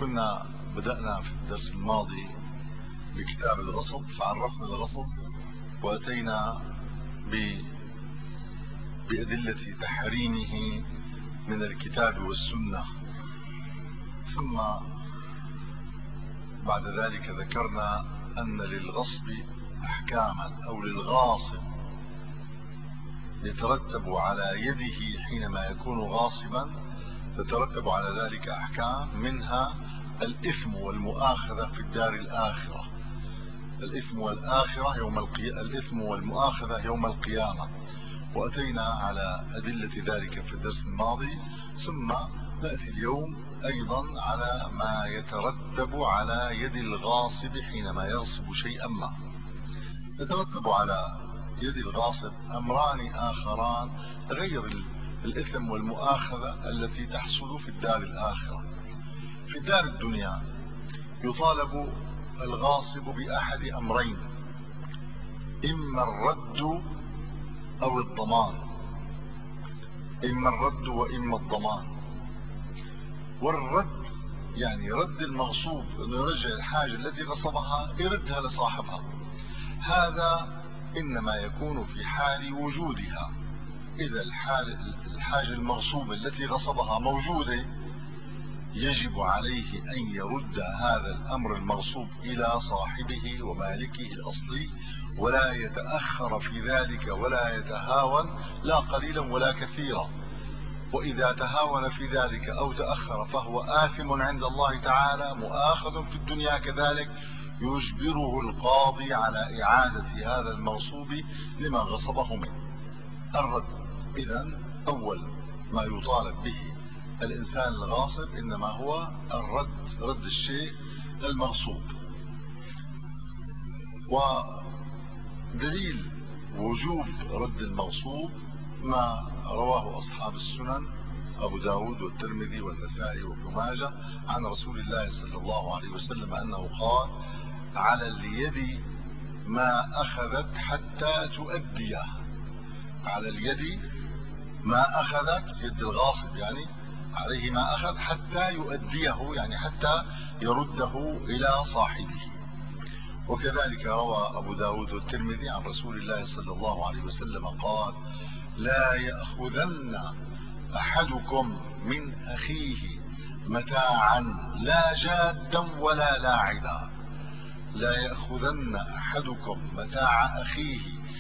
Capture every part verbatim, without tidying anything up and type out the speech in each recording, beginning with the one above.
كنا بدأنا في الدرس الماضي بكتاب الغصب، فعرفنا الغصب وأتينا بأدلة تحريمه من الكتاب والسنة، ثم بعد ذلك ذكرنا أن للغصب أحكاما، أو للغاصب يترتب على يده حينما يكون غاصبا تترتب على ذلك أحكام، منها الإثم والمؤاخذة في الدار الآخرة. الإثم والآخرة يوم القيامة، الإثم والمؤاخذة يوم القيامة، وأتينا على أدلة ذلك في الدرس الماضي. ثم نأتي اليوم أيضا على ما يترتب على يد الغاصب حينما يغصب شيئا ما. يترتب على يد الغاصب أمران آخران غير الإثم والمؤاخذة التي تحصل في الدار الآخرة. في الدار الدنيا يطالب الغاصب بأحد أمرين: إما الرد أو الضمان، إما الرد وإما الضمان. والرد يعني رد المغصوب، أنه يرجع الحاجة التي غصبها يردها لصاحبها. هذا إنما يكون في حال وجودها. إذا الحاجة المغصوبة التي غصبها موجودة يجب عليه أن يرد هذا الأمر المغصوب إلى صاحبه ومالكه الأصلي، ولا يتأخر في ذلك ولا يتهاون، لا قليلا ولا كثيرا. وإذا تهاون في ذلك أو تأخر فهو آثم عند الله تعالى، مؤاخذ في الدنيا كذلك، يجبره القاضي على إعادة هذا المغصوب لما غصبه منه. الرد إذن أول ما يطالب به الإنسان الغاصب إنما هو الرد، رد الشيء المغصوب. ودليل وجوب رد المغصوب ما رواه أصحاب السنن أبو داود والترمذي والنسائي وابن ماجه عن رسول الله صلى الله عليه وسلم أنه قال: على اليد ما أخذت حتى تؤديه. على اليد ما أخذت، يد الغاصب يعني عليه ما أخذ حتى يؤديه، يعني حتى يرده إلى صاحبه. وكذلك روى أبو داود والترمذي عن رسول الله صلى الله عليه وسلم قال: لا يأخذن أحدكم من أخيه متاعا لا جادا ولا لاعبا. لا يأخذن أحدكم متاع أخيه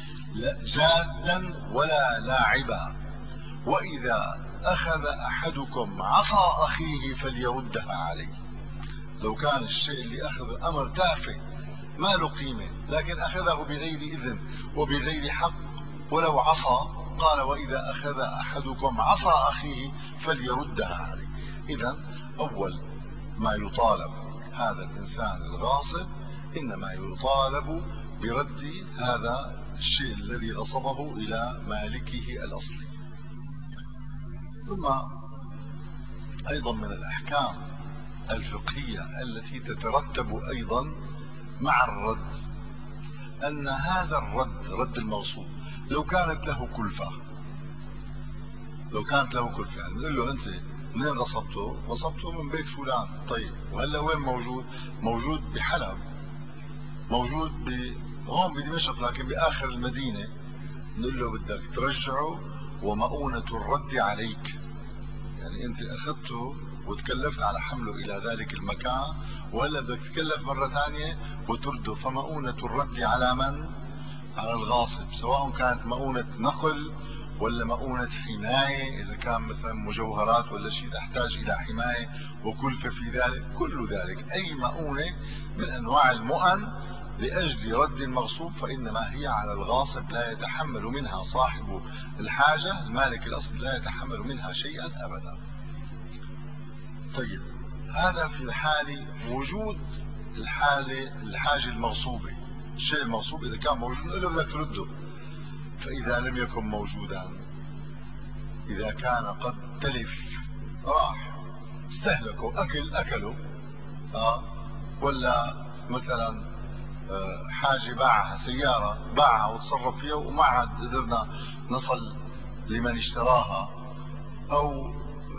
جادا ولا لاعبا، وإذا أخذ أحدكم عصا أخيه فليردها عليه. لو كان الشيء اللي أخذه أمر تافه ما له قيمة، لكن أخذه بغير إذن وبغير حق ولو عصا، قال: وإذا أخذ أحدكم عصا أخيه فليردها عليه. إذن أول ما يطالب هذا الإنسان الغاصب إنما يطالب برد هذا الشيء الذي غصبه إلى مالكه الأصلي. ثم أيضا من الأحكام الفقهية التي تترتب أيضا مع الرد أن هذا الرد، رد المغصوب، لو كانت له كلفة، لو كانت له كلفة يعني نقول له: أنت منين غصبته؟ غصبته من بيت فلان. طيب وهلا وين موجود؟ موجود بحلب، موجود ب هون بدمشق لكن بآخر المدينة. نقول له: بدك ترجعه ومؤونة الرد عليك، يعني أنت أخذته وتكلفت على حمله إلى ذلك المكان، وهلا بدك تكلف مرة ثانية وترده. فمؤونة الرد على من؟ على الغاصب، سواء كانت مؤونة نقل ولا مؤونة حماية، إذا كان مثلا مجوهرات ولا شيء تحتاج إلى حماية وكلفة في ذلك. كل ذلك أي مؤونة من أنواع المؤن لأجل رد المغصوب فإنما هي على الغاصب، لا يتحمل منها صاحب الحاجة، المالك الأصل لا يتحمل منها شيئا أبدا. طيب هذا في حال وجود الحالة الحاجة المغصوبة، الشيء المغصوب إذا كان موجود نقول له: بدك ترده. فإذا لم يكن موجودا، إذا كان قد تلف، راح استهلكوا، أكل أكله آه ولا مثلا حاجة باعها، سيارة باعها وتصرف فيها وما عاد قدرنا نصل لمن اشتراها، أو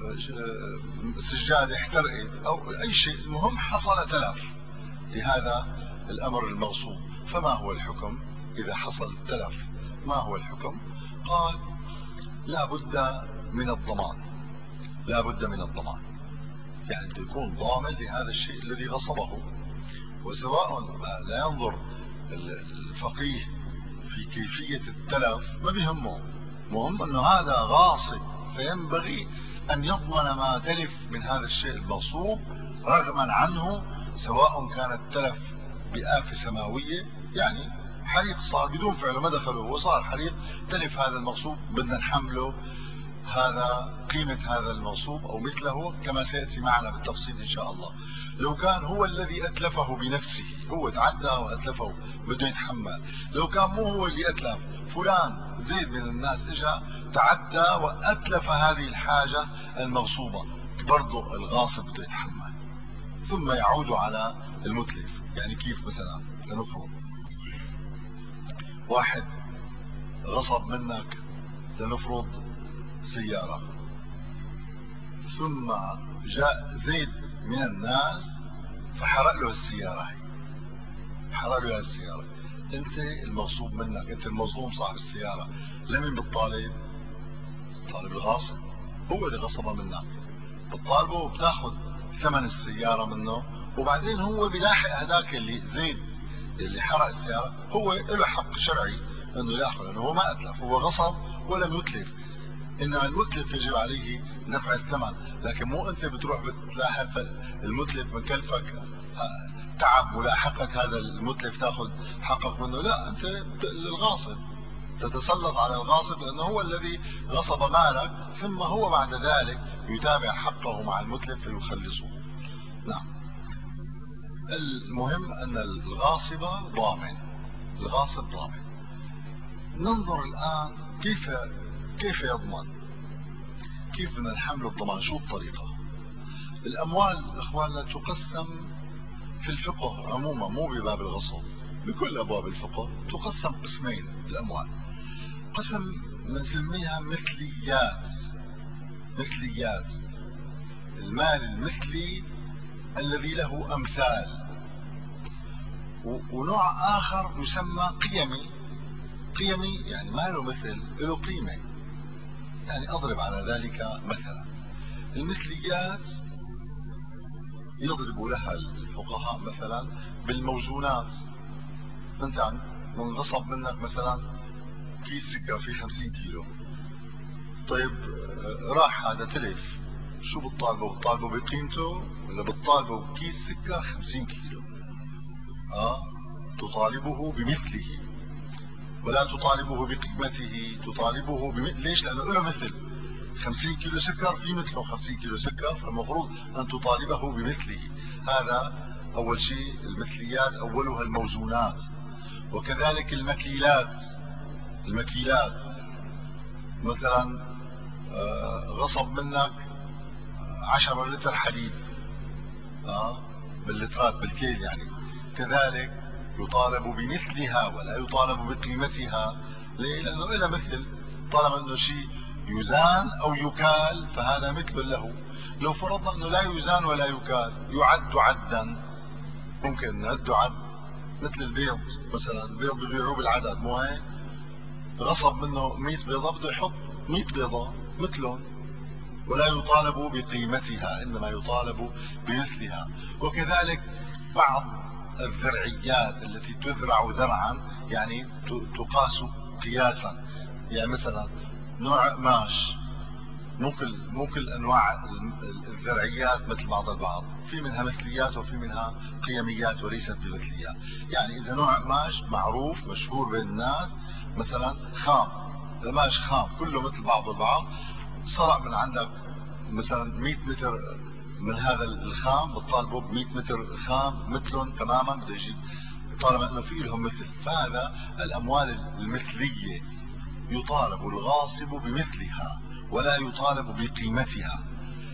سجادة احترقت أو أي شيء، المهم حصل تلف لهذا الأمر المغصوب. فما هو الحكم إذا حصل تلف؟ ما هو الحكم؟ قال لا بد من الضمان، لا بد من الضمان، يعني بده يكون ضامن لهذا الشيء الذي غصبه. وسواء لا ينظر الفقيه في كيفية التلف، ما بيهمه، مهم أنه هذا غاصب، فينبغي أن يضمن ما تلف من هذا الشيء المغصوب رغما عنه، سواء كان التلف بآفة سماوية، يعني حريق صار بدون فعله، ما دخله وصار حريق، تلف هذا المغصوب، بدنا نحمله هذا قيمة هذا المغصوب أو مثله كما سيأتي معنا بالتفصيل إن شاء الله. لو كان هو الذي أتلفه بنفسه، هو تعدى وأتلفه، بده يتحمل. لو كان مو هو اللي أتلف، فلان زيد من الناس إجا تعدى وأتلف هذه الحاجة المغصوبة، برضو الغاصب بده يتحمل، ثم يعود على المتلف. يعني كيف؟ مثلا لنفرض واحد غصب منك، لنفرض سيارة، ثم جاء زيد من الناس فحرق له السيارة، هي حرق له السيارة، انت المغصوب منك، انت المظلوم صاحب السيارة، لمين بتطالب؟ طالب الغاصب، هو اللي غصبها منك، بتطالبه وبتاخذ ثمن السيارة منه، وبعدين هو بيلاحق هذاك اللي زيد اللي حرق السيارة، هو له حق شرعي انه ياخذ، لانه هو ما اتلف، هو غصب ولم يتلف، انما المتلف يجب عليه دفع الثمن. لكن مو انت بتروح بتلاحق المتلف، مكلفك تعب ملاحقة هذا المتلف تاخذ حقك منه، لا، انت الغاصب تتسلط على الغاصب لانه هو الذي غصب مالك، ثم هو بعد ذلك يتابع حقه مع المتلف فيخلصه. نعم، المهم ان الغاصب ضامن، الغاصب ضامن. ننظر الان كيف كيف يضمن، كيف بدنا نحمل الضمان، شو الطريقة؟ الأموال إخواننا تقسم في الفقه عموما، مو بباب الغصب، بكل أبواب الفقه تقسم قسمين الأموال. قسم بنسميها مثليات، مثليات، المال المثلي الذي له أمثال، ونوع آخر يسمى قيمي، قيمي يعني ما له مثل، له قيمة. يعني أضرب على ذلك مثلا، المثليات يضرب لها الفقهاء مثلا بالموزونات. انت منغصب منك مثلا كيس سكر فيه خمسين كيلو، طيب راح هذا تلف، شو بتطالبه؟ بتطالبه بقيمته ولا بتطالبه بكيس سكر خمسين كيلو؟ اه تطالبه بمثله ولا تطالبه بقيمته، تطالبه بمثل. ليش؟ لانه له مثل، خمسين كيلو سكر في مثله خمسين كيلو سكر، فالمفروض أن تطالبه بمثله. هذا أول شيء. المثليات أولها الموزونات. وكذلك المكيلات، المكيلات مثلا غصب منك عشرة لتر حليب، آه باللترات بالكيل يعني، كذلك يطالب بمثلها ولا يطالب بقيمتها. ليه؟ لأنه إلى مثل، طالما أنه شيء يزان أو يكال فهذا مثل له. لو فرضنا أنه لا يزان ولا يكال، يعد عدا، ممكن نعد عد، مثل البيض مثلا، البيض بيبيعوه بالعدد، مو هيك؟ غصب منه مئة بيضة، بده يحط مئة بيضة مثلهم، ولا يطالب بقيمتها، إنما يطالب بمثلها. وكذلك بعض الذرعيات التي تزرع ذرعا، يعني تقاس قياسا، يعني مثلا نوع قماش، مو كل مو كل انواع الذرعيات مثل بعض البعض، في منها مثليات وفي منها قيميات وليست بمثليات. يعني اذا نوع قماش معروف مشهور بين الناس، مثلا خام، قماش خام كله مثل بعض البعض، سرق من عندك مثلا مئة متر من هذا الخام، بتطالبه ب مئة متر خام مثلهم تماما، بده يجيب طالما انه في لهم مثل. فهذا الاموال المثليه يطالب الغاصب بمثلها ولا يطالب بقيمتها،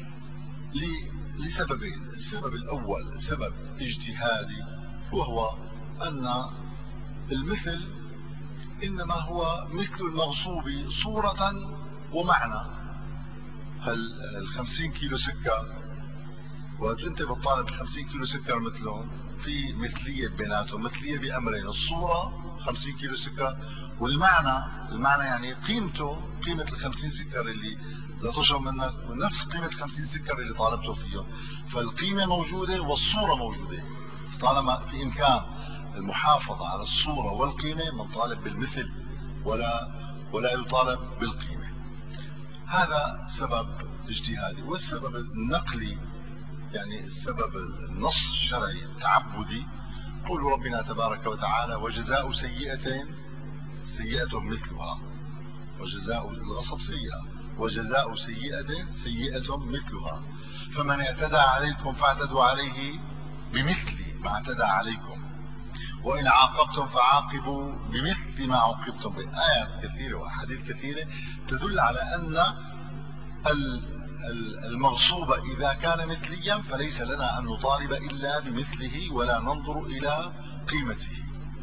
لسببين. السبب الاول سبب اجتهادي، وهو ان المثل انما هو مثل المغصوب صوره ومعنى، هل ال خمسين كيلو سكر وقت انت بتطالب ب خمسين كيلو سكر مثلهم، في مثليه بيناتهم، مثليه بامرين: الصوره خمسين كيلو سكر، والمعنى. المعنى يعني قيمته، قيمه ال خمسين سكر اللي لا تشرب منك نفس قيمه ال خمسين سكر اللي طالبته فيهم. فالقيمه موجوده والصوره موجوده، طالما في امكان المحافظه على الصوره والقيمه بنطالب بالمثل ولا ولا يطالب بالقيمه. هذا سبب اجتهادي. والسبب النقلي يعني السبب النص الشرعي التعبدي، قول ربنا تبارك وتعالى: وجزاء سيئة سيئة مثلها. وجزاء الغصب سيئة، وجزاء سيئة سيئة مثلها، فمن اعتدى عليكم فاعتدوا عليه بمثل ما اعتدى عليكم، وإن عاقبتم فعاقبوا بمثل ما عوقبتم به. آيات كثيرة وأحاديث كثيرة تدل على أن المغصوب إذا كان مثليا فليس لنا أن نطالب إلا بمثله ولا ننظر إلى قيمته.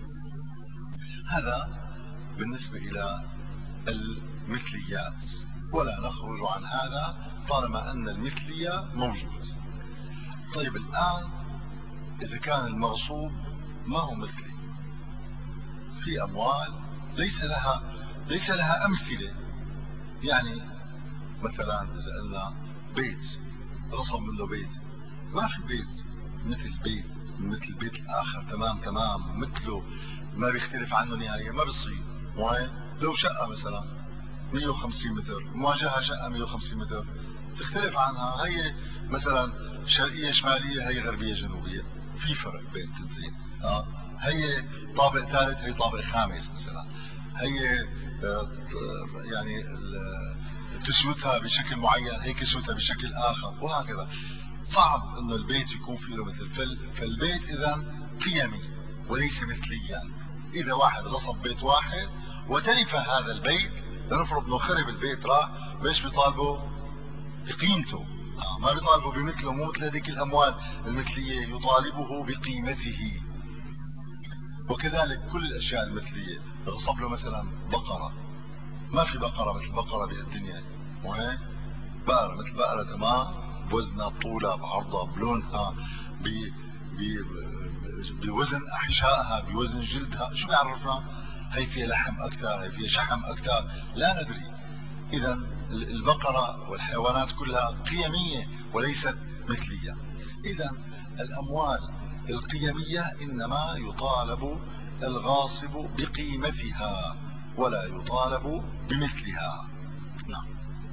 هذا بالنسبة إلى المثليات، ولا نخرج عن هذا طالما أن المثلية موجود. طيب الآن إذا كان المغصوب ما هو مثلي، في أموال ليس لها ليس لها أمثلة. يعني مثلا إذا قلنا بيت غصب منه بيت، ما في بيت مثل بيت مثل البيت الآخر تمام تمام مثله، ما بيختلف عنه نهائيا، ما بيصير. وين لو شقة مثلا مية وخمسين متر مواجهة شقة مية وخمسين متر تختلف عنها، هي مثلا شرقية شمالية هي غربية جنوبية، في فرق بين التنتين. اه هي طابق ثالث هي طابق خامس مثلا، هي آه يعني كسوتها بشكل معين هي كسوتها بشكل اخر، وهكذا. صعب انه البيت يكون فيه مثل. فالبيت اذا قيمي وليس مثليا. اذا واحد غصب بيت واحد وتلف هذا البيت، لنفرض انه خرب البيت راح، بايش بيطالبوا؟ بقيمته. آه ما بيطالبوا بمثله، مو مثل هذيك الاموال المثليه، يطالبه بقيمته. وكذلك كل الاشياء المثليه، غصب له مثلا بقره، ما في بقره مثل بقره بهالدنيا، وهيك بقره مثل بقره تمام، بوزنها بطولها بعرضها بلونها ب ب بوزن احشائها بوزن جلدها، شو بيعرفنا؟ هي فيها لحم اكثر، هي فيها شحم اكثر، لا ندري. اذا البقره والحيوانات كلها قيميه وليست مثليه. اذا الاموال القيميه انما يطالب الغاصب بقيمتها ولا يطالب بمثلها. نعم.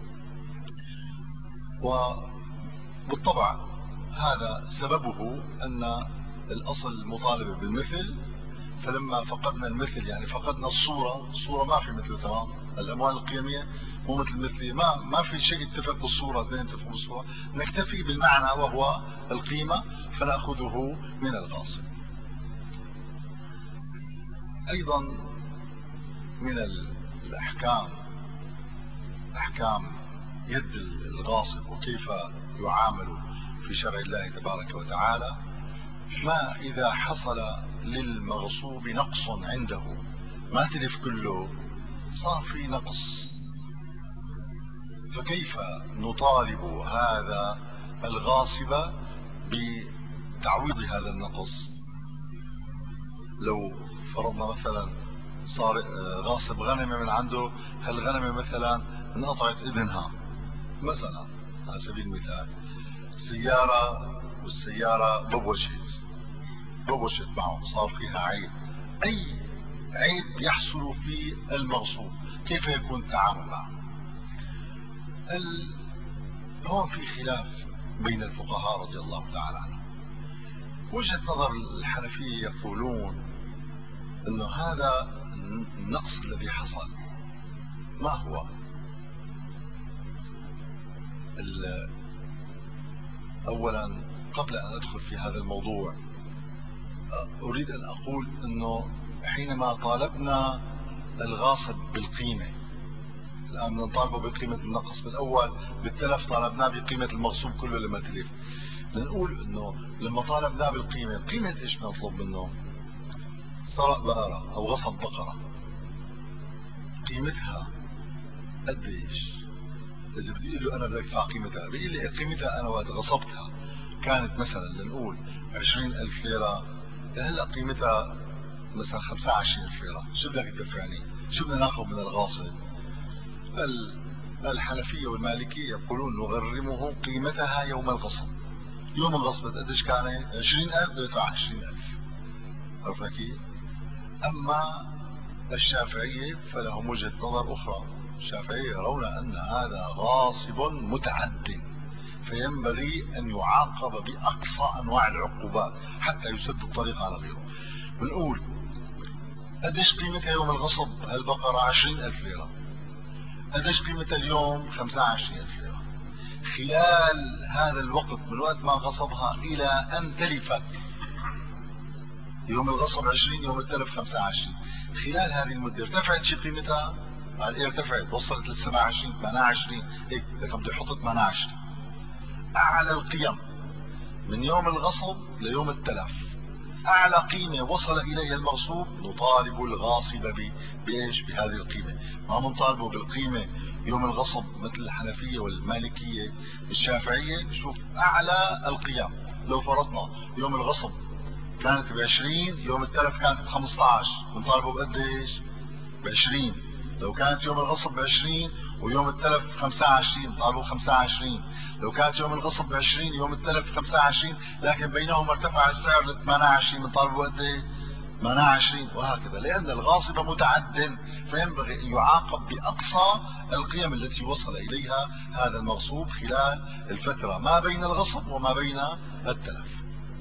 وبالطبع هذا سببه أن الأصل المطالبة بالمثل، فلما فقدنا المثل يعني فقدنا الصورة، الصورة ما في مثل تمام. الأموال القيمية مو مثل مثلية، ما ما في شيء يتفق بالصورة، اثنين يتفقوا بالصورة، نكتفي بالمعنى وهو القيمة فنأخذه من الغاصب. أيضا من الأحكام أحكام يد الغاصب وكيف يعامل في شرع الله تبارك وتعالى، ما إذا حصل للمغصوب نقص عنده، ما تلف كله، صار في نقص، فكيف نطالب هذا الغاصب بتعويض هذا النقص؟ لو فرضنا مثلا صار غاصب غنمة من عنده، هالغنمة مثلا انقطعت اذنها مثلا على سبيل المثال، سيارة والسيارة بوشت بوشت معه، صار فيها عيب، أي عيب يحصل في المغصوب، كيف يكون التعامل معه؟ ال... هون في خلاف بين الفقهاء رضي الله تعالى عنهم. وجهة نظر الحنفية يقولون أنه هذا النقص الذي حصل ما هو؟ أولا قبل أن أدخل في هذا الموضوع أريد أن أقول أنه حينما طالبنا الغاصب بالقيمة، الآن نطالبه بقيمة النقص، بالأول بالتلف طالبناه بقيمة المغصوب كله لما تلف. لنقول أنه لما طالبناه بالقيمة، قيمة إيش بنطلب منه؟ سرق بقرة أو غصب بقرة، قيمتها قد إيش؟ اذا بدي اقول له انا بدك تدفع قيمتها، بيقول لي قيمتها انا وقت غصبتها كانت مثلا لنقول عشرين ألف ليرة، هلا قيمتها مثلا خمسة وعشرين ألف ليرة، شو بدك تدفعني؟ شو بدنا ناخذ من الغاصب؟ الحنفية والمالكية يقولون نغرمه قيمتها يوم الغصب. يوم الغصب قديش كانت؟ عشرين ألف، بدفع عشرين ألف. عرفت كيف؟ أما الشافعية فلهم وجهة نظر أخرى. الشافعية يرون أن هذا غاصب متعد، فينبغي أن يعاقب بأقصى أنواع العقوبات حتى يسد الطريق على غيره. بنقول قديش قيمتها يوم الغصب هالبقرة؟ عشرين ألف ليرة. قديش قيمتها اليوم؟ خمسة وعشرين ألف ليرة. خلال هذا الوقت من وقت ما غصبها إلى أن تلفت، يوم الغصب عشرين، يوم التلف خمسة وعشرين، خلال هذه المدة ارتفعت شي قيمتها؟ قال إيه ارتفعت، وصلت لل سبعة وعشرين ثمانية وعشرين، هيك لكن بده يحط ثمانية وعشرين. أعلى القيم من يوم الغصب ليوم التلف، أعلى قيمة وصل إليها المغصوب، نطالب الغاصب بإيش؟ بهذه القيمة. ما منطالبه بالقيمة يوم الغصب مثل الحنفية والمالكية. الشافعية بشوف أعلى القيم. لو فرضنا يوم الغصب كانت بعشرين، يوم التلف كانت بخمسة عشر، بنطالبه بقديش؟ بعشرين. لو كانت يوم الغصب بعشرين ويوم التلف خمسة وعشرين، بنطالبه خمسة وعشرين. لو كانت يوم الغصب بعشرين يوم التلف خمسة وعشرين، لكن بينهما ارتفع السعر ل ثمانية وعشرين، بنطالبه بقديش؟ ثمانية وعشرين، وهكذا. لأن الغاصب متعد فينبغي أن يعاقب بأقصى القيم التي وصل إليها هذا المغصوب خلال الفترة ما بين الغصب وما بين التلف.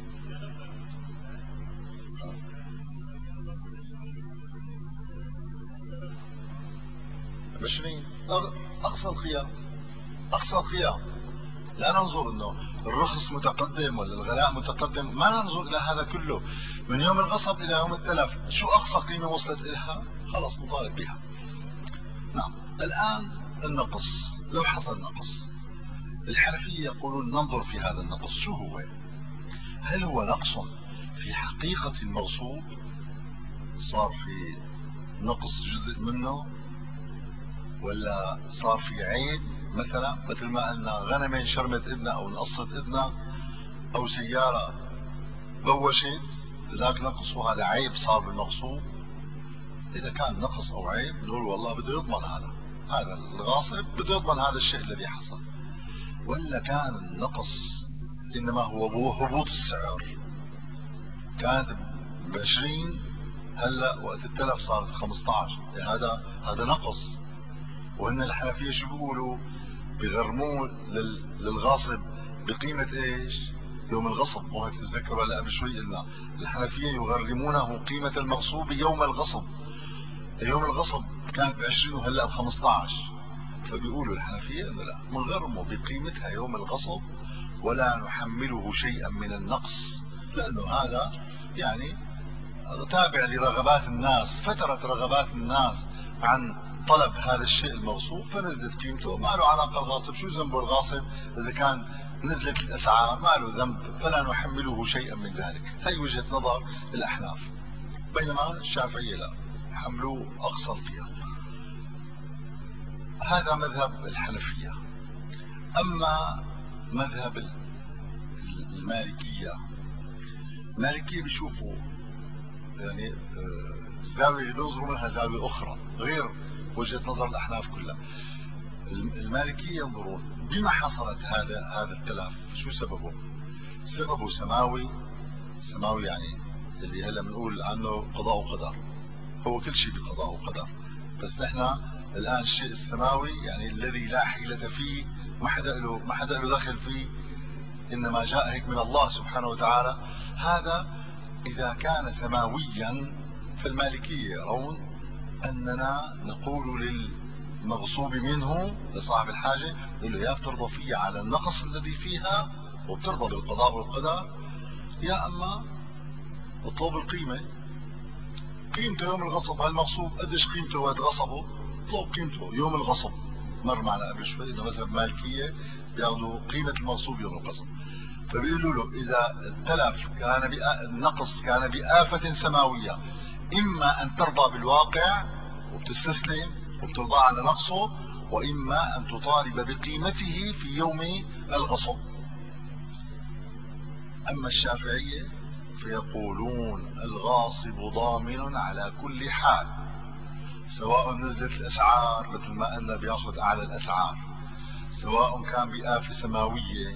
عشرين أقصى القيم، أقصى القيم. لا ننظر انه الرخص متقدم ولا الغلاء متقدم، ما ننظر الى هذا كله. من يوم الغصب الى يوم التلف شو اقصى قيمة وصلت الها؟ خلص نطالب بها. نعم. الان النقص، لو حصل نقص، الحنفية يقولون ننظر في هذا النقص شو هو. هل هو نقص في حقيقة المغصوب، صار في نقص جزء منه، ولا صار في عيب مثلا مثل ما قلنا غنمة شرمت اذنها او انقصت اذنها، او سيارة بوشت، ذاك نقص وهذا عيب صار بالمغصوب. اذا كان نقص او عيب نقول والله بده يضمن هذا، هذا الغاصب بده يضمن هذا الشيء الذي حصل. ولا كان النقص انما هو هبوط السعر، كانت ب عشرين هلا وقت التلف صارت ب خمسة عشر، هذا هذا نقص. وهن الحنفية شو بيقولوا؟ بيغرموه للغاصب بقيمة ايش؟ يوم الغصب. مو هيك تتذكروا هلا قبل شوي قلنا الحنفية يغرمونه قيمة المغصوب يوم الغصب. يوم الغصب كانت ب عشرين وهلا ب خمسة عشر، فبيقولوا الحنفية انه لا، بنغرمه بقيمتها يوم الغصب ولا نحمله شيئا من النقص، لانه هذا يعني تابع لرغبات الناس، فترت رغبات الناس عن طلب هذا الشيء المغصوب فنزلت قيمته. ما له علاقة الغاصب، شو ذنبه الغاصب اذا كان نزلت الاسعار؟ ما له ذنب، فلا نحمله شيئا من ذلك. هي وجهة نظر الاحناف. بينما الشافعية لا، حملوه اقصى القيم. هذا مذهب الحنفية. اما مذهب المالكية، المالكية بيشوفوا يعني الزاوية اللي بينظروا منها زاوية أخرى غير وجهة نظر الأحناف كلها. المالكية ينظرون بما حصلت هذا هذا التلف شو سببه؟ سببه سماوي. سماوي يعني اللي هلا بنقول عنه قضاء وقدر، هو كل شيء بقضاء وقدر، بس نحن الآن الشيء السماوي يعني الذي لا حيلة فيه، ما حدا له ما حدا له دخل فيه، إنما جاء هيك من الله سبحانه وتعالى. هذا إذا كان سماويا فالمالكية يرون أننا نقول للمغصوب منه لصاحب الحاجة، نقول له يا بترضى فيها على النقص الذي فيها وبترضى بالقضاء والقدر، يا أما اطلب القيمة. قيمته يوم الغصب، هالمغصوب قديش قيمته وقت غصبه؟ اطلب قيمته يوم الغصب. مر معنا قبل شوي إنه مذهب مالكية بياخذوا قيمة المغصوب يوم الغصب. فبيقولوا له إذا التلف كان بآ... النقص كان بآفة سماوية، إما أن ترضى بالواقع وبتستسلم وبترضى على نقصه، وإما أن تطالب بقيمته في يوم الغصب. أما الشافعية فيقولون الغاصب ضامن على كل حال، سواء نزلت الأسعار مثل ما قلنا بياخذ أعلى الأسعار، سواء كان بآفة سماوية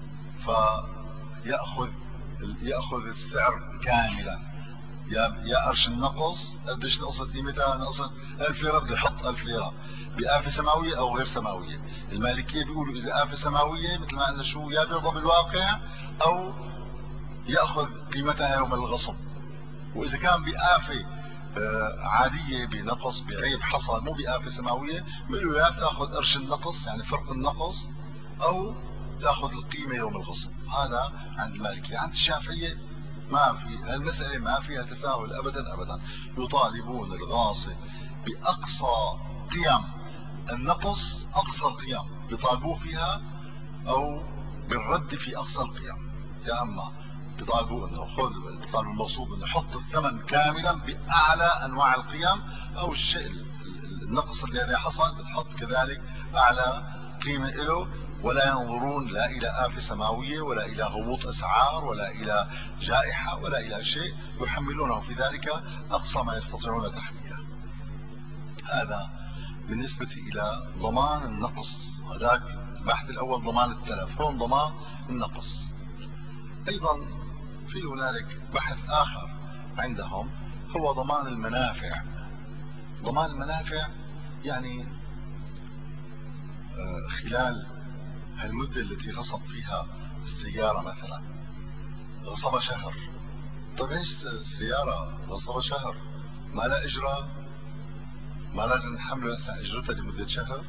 فيأخذ يأخذ السعر كاملا، يا يا قرش النقص قديش نقصت قيمتها، نقصت ألف ليرة بده يحط ألف ليرة بآفة سماوية أو غير سماوية. المالكية بيقولوا إذا آفة سماوية مثل ما قلنا شو، يا بيرضى بالواقع أو يأخذ قيمتها يوم الغصب. وإذا كان بآفة عادية بنقص بعيب حصل مو بآفة سماوية، بيقولوا يا بتاخذ قرش النقص يعني فرق النقص أو تاخذ القيمة يوم الغصب. هذا عند المالكية. عند الشافعية ما في المسألة، ما فيها تساهل أبدا أبدا. يطالبون الغاصب بأقصى قيم النقص، أقصى القيم بيطالبوه فيها أو بالرد في أقصى القيم. يا أما بيطالبوا انه خذ، بيطالبوا المغصوب انه يحط الثمن كاملا باعلى انواع القيم، او الشيء النقص الذي حصل بتحط كذلك اعلى قيمه له، ولا ينظرون لا الى آفة سماويه ولا الى هبوط اسعار ولا الى جائحه ولا الى شيء، يحملونه في ذلك اقصى ما يستطيعون تحميله. هذا بالنسبه الى ضمان النقص. هذاك البحث الاول ضمان التلف، هون ضمان النقص. ايضا في هنالك بحث آخر عندهم هو ضمان المنافع. ضمان المنافع يعني خلال المدة التي غصب فيها السيارة، مثلا غصبها شهر. طيب ايش السيارة غصبها شهر ما لا إجرة، ما لازم نحمله احنا إجرتها لمدة شهر؟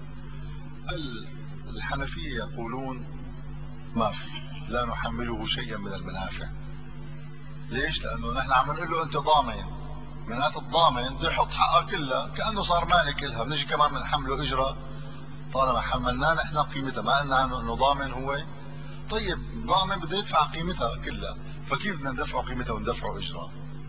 الحنفية يقولون ما في، لا نحمله شيئا من المنافع. ليش؟ لانه نحن عم نقول له انت ضامن، معناته الضامن بده يحط حقها كلها كانه صار مالك لها، بنجي كمان بنحمله اجره طالما حملناه نحن قيمتها، ما قلنا عنه انه ضامن هو. طيب ضامن بده يدفع قيمتها كلها، فكيف بدنا ندفعه قيمتها وندفعه اجره؟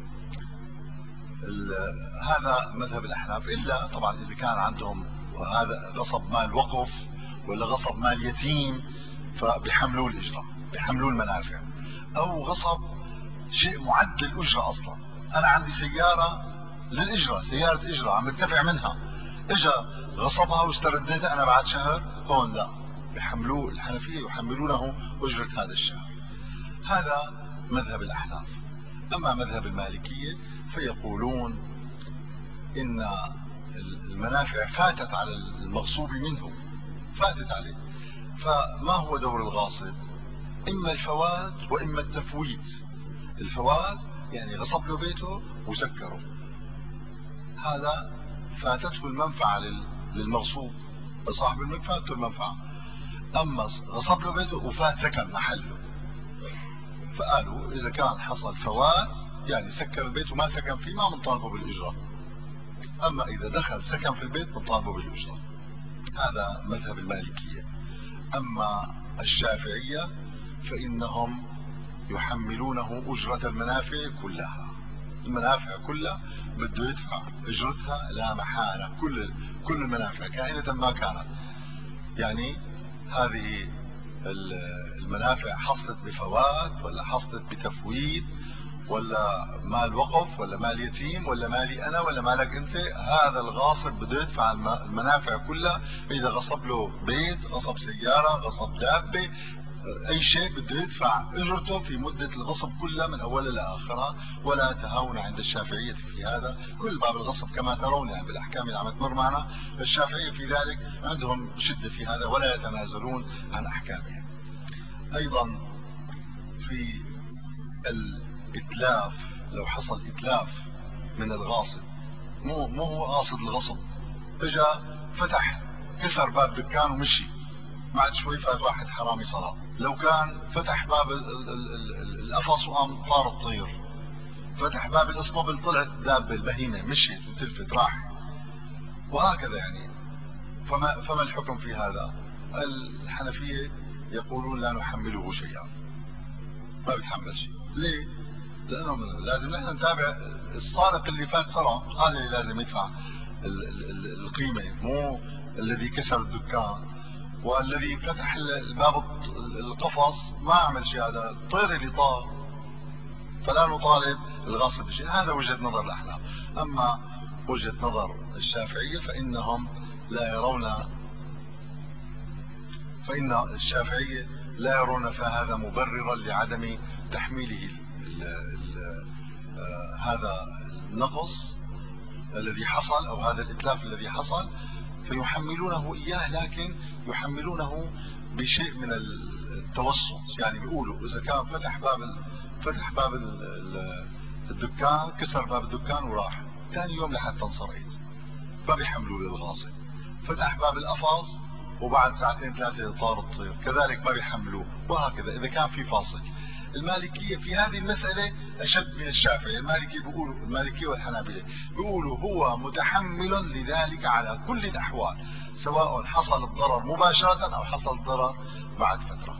هذا مذهب الاحناف، الا طبعا اذا كان عندهم وهذا غصب مال وقف ولا غصب مال يتيم فبيحملوه الاجره، بيحملوه المنافع. او غصب شيء معد للأجرة أصلا، أنا عندي سيارة للإجرة، سيارة إجرة عم بدفع منها، إجا غصبها واسترديتها أنا بعد شهر، هون لا، بيحملوه الحنفية يحملونه أجرة هذا الشهر. هذا مذهب الأحناف. أما مذهب المالكية فيقولون إن المنافع فاتت على المغصوب منه، فاتت عليه، فما هو دور الغاصب؟ إما الفوات وإما التفويت. الفوات يعني غصب له بيته وسكره، هذا فاتته المنفعة للمغصوب، صاحب الملك فاتته المنفعة. أما غصب له بيته وفات سكن محله، فقالوا إذا كان حصل فوات يعني سكر البيت وما سكن فيه ما بنطالبه بالإجرة، أما إذا دخل سكن في البيت بنطالبه بالإجرة. هذا مذهب المالكية. أما الشافعية فإنهم يحملونه أجرة المنافع كلها، المنافع كلها بده يدفع اجرتها لا محالة، كل كل المنافع كائنة ما كانت. يعني هذه المنافع حصلت بفوات ولا حصلت بتفويت ولا مال وقف ولا مال يتيم ولا مالي انا ولا مالك انت، هذا الغاصب بده يدفع المنافع كلها. اذا غصب له بيت، غصب سيارة، غصب دابة، اي شيء بده يدفع اجرته في مدة الغصب كلها من اولها لاخرها، ولا تهاون عند الشافعية في هذا. كل باب الغصب كما ترون يعني بالاحكام اللي عم تمر معنا، الشافعية في ذلك عندهم شدة في هذا ولا يتنازلون عن احكامهم. ايضا في الاتلاف، لو حصل اتلاف من الغاصب، مو مو هو قاصد الغصب، اجا فتح كسر باب دكان ومشي، بعد شوي فات واحد حرامي صلاة. لو كان فتح باب القفص وقام طار الطير، فتح باب الاسطبل طلعت الدابة البهيمة مشيت وتلفت راح، وهكذا يعني. فما, فما الحكم في هذا؟ الحنفية يقولون لا نحمله شيئا، ما بيتحمل شيء. ليه؟ لأنه لازم نحن نتابع السارق اللي فات سرق، هذا اللي لازم يدفع القيمة، مو الذي كسر الدكان والذي فتح الباب القفص ما عمل شيء، هذا الطير اللي طار، فلا نطالب الغاصب بشيء. هذا وجهة نظر الأحناف. أما وجهة نظر الشافعية فإنهم لا يرون فإن الشافعية لا يرون فهذا مبررا لعدم تحميله ال ال آه هذا النقص الذي حصل أو هذا الإتلاف الذي حصل، فيحملونه إياه، لكن يحملونه بشيء من التوسط. يعني بيقولوا إذا كان فتح باب فتح باب الدكان، كسر باب الدكان وراح، ثاني يوم لحتى انصريت، ما بيحملوا للغاصب. فتح باب القفص وبعد ساعتين ثلاثة طار الطير، كذلك ما بيحملوه، وهكذا إذا كان في فاصل. المالكية في هذه المسألة أشد من الشافعي. المالكية بيقولوا، المالكية والحنابلة بيقولوا هو متحمل لذلك على كل الأحوال، سواء حصل الضرر مباشرة أو حصل الضرر بعد فترة.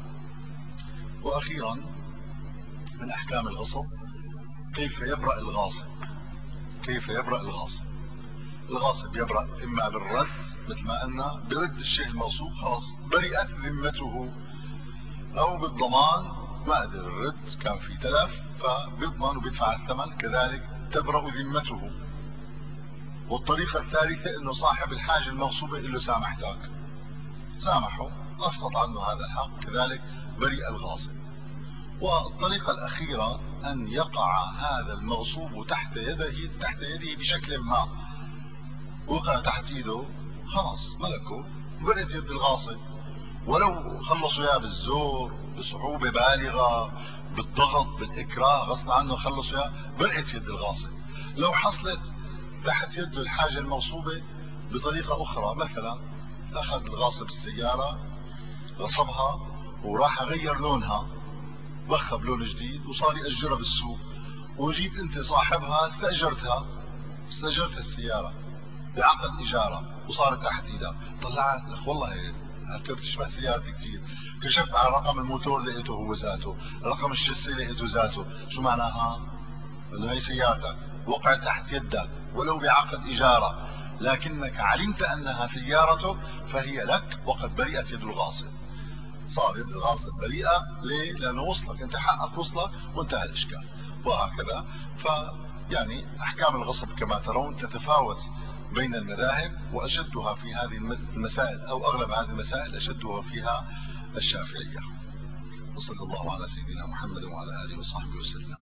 وأخيرا من أحكام الغصب كيف يبرأ الغاصب. كيف يبرأ الغاصب؟ الغاصب يبرأ إما بالرد، مثل ما قلنا برد الشيء المغصوب، خلاص برئت ذمته، أو بالضمان، ما قدر الرد، كان في تلف فبيضمن وبيدفع الثمن، كذلك تبرأ ذمته. والطريقة الثالثة انه صاحب الحاجة المغصوبة يقول له سامحتك، سامحه، اسقط عنه هذا الحق، كذلك برئ الغاصب. والطريقة الأخيرة أن يقع هذا المغصوب تحت يده تحت يده بشكل ما، وقع تحت ايده، خلاص ملكه، برئت يد الغاصب. ولو خلصوا اياه بالزور، بصعوبة بالغة، بالضغط، بالإكراه، غصب عنه خلصوا اياه، برئت يد الغاصب. لو حصلت تحت يده الحاجة المغصوبة بطريقة أخرى، مثلا أخذ الغاصب السيارة، غصبها وراح غير لونها، بخها بلون جديد وصار يأجرها بالسوق، وجيت أنت صاحبها استأجرتها استأجرتها السيارة بعقد إجارة وصارت تحت إيدك، طلعت لك والله ركبت تشبه سيارتي كثير، كشفت على رقم الموتور لقيته هو ذاته، رقم الشاسيه لقيته ذاته، شو معناها؟ انه هي سيارتك وقعت تحت يدك ولو بعقد إجارة، لكنك علمت أنها سيارتك فهي لك، وقد برئت يد الغاصب. صار يد الغاصب بريئة، ليه؟ لأنه وصلك، أنت حقك وصلك وانتهى الإشكال، وهكذا. ف يعني أحكام الغصب كما ترون تتفاوت بين المذاهب، وأشدها في هذه المسائل أو أغلب هذه المسائل أشدها فيها الشافعية. وصلى الله على سيدنا محمد وعلى آله وصحبه وسلم.